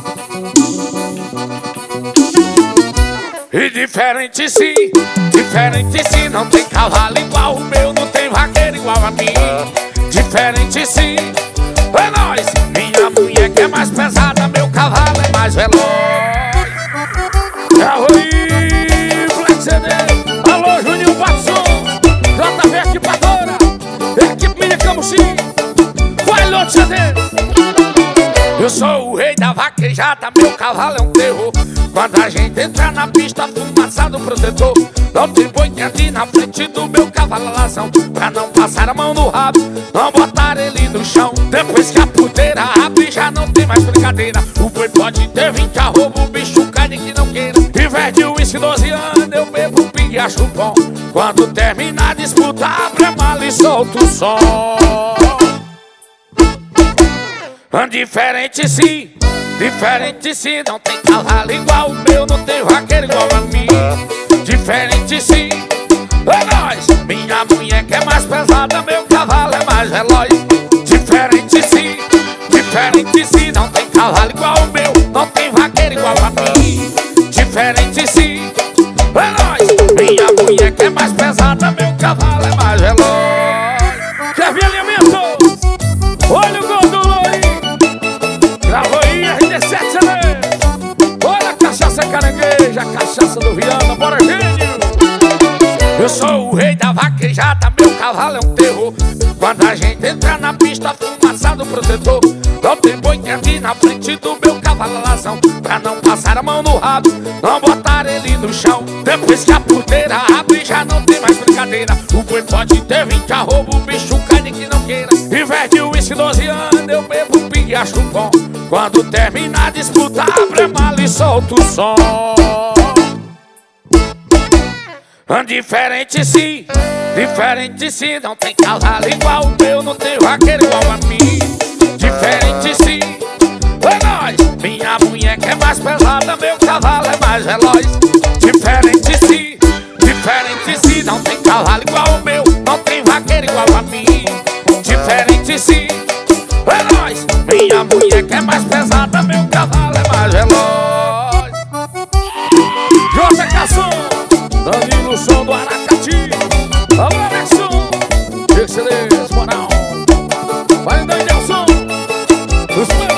E diferente sim, não tem cavalo igual o meu, não tem vaqueiro igual a mim. Diferente sim, é nóis. Minha mulher que é mais pesada, meu cavalo é mais veloz. Carro aí, Black CD. Alô, Juninho Batson, JV Equipadora, Equipe Minha Camusim, vai lote CD. Eu sou o rei da vaquejada, meu cavalo é um terror. Quando a gente entra na pista, fumaçado protetor. Não tem boi que ande na frente do meu cavalo lação, pra não passar a mão no rabo, não botar ele no chão. Depois que a puteira abre, já não tem mais brincadeira. O boi pode ter 20 arroba, o bicho cai nem que não queira. Em vez de uísque 12 anos, eu bebo um pingue e acho bom. Quando termina a disputa, abre a mala e solta o som. Diferente sim, não tem cavalo igual o meu, não tem vaqueiro igual a mim. Diferente sim, é nóis. Minha mulher que é mais pesada, meu cavalo é mais veloz. Diferente sim, não tem cavalo igual o meu, não tem vaqueiro igual a mim. Diferente sim, é nóis. Minha mulher que é mais pesada, meu cavalo é mais veloz. Quer ver alimento? Olha o gol do Lourinho. Gravou aí, RD7, né? Olha a cachaça carangueja, a cachaça do Viana, bora gênio! Eu sou o rei da vaquejada, meu cavalo é um terror. Quando a gente entra na pista, fumaçado protetor. Não tem boi que ande na frente do meu cavalo lação, pra não passar a mão no rabo, não botar ele no chão. Depois que a puteira abre, já não tem mais brincadeira. O boi pode ter 20 arroba, o bicho cai nem que não queira. Em vez de uísque 12 anos, eu bebo um pingue e acho bom. Quando termina a disputa, abre a mala e solta o som. Diferente sim, não tem cavalo igual o meu, não tem vaqueiro igual a mim. Diferente sim, é nóis. Minha mulher que é mais pesada, meu cavalo é mais veloz. Diferente sim, não tem cavalo igual o meu, não tem vaqueiro igual a mim. Diferente sim, é nóis. Minha mulher que é mais pesada, meu cavalo é mais veloz. José Cação, Danilo, som do Aracati. Alô, Alexson, excelência, moral. Vai, Danielson, os meus.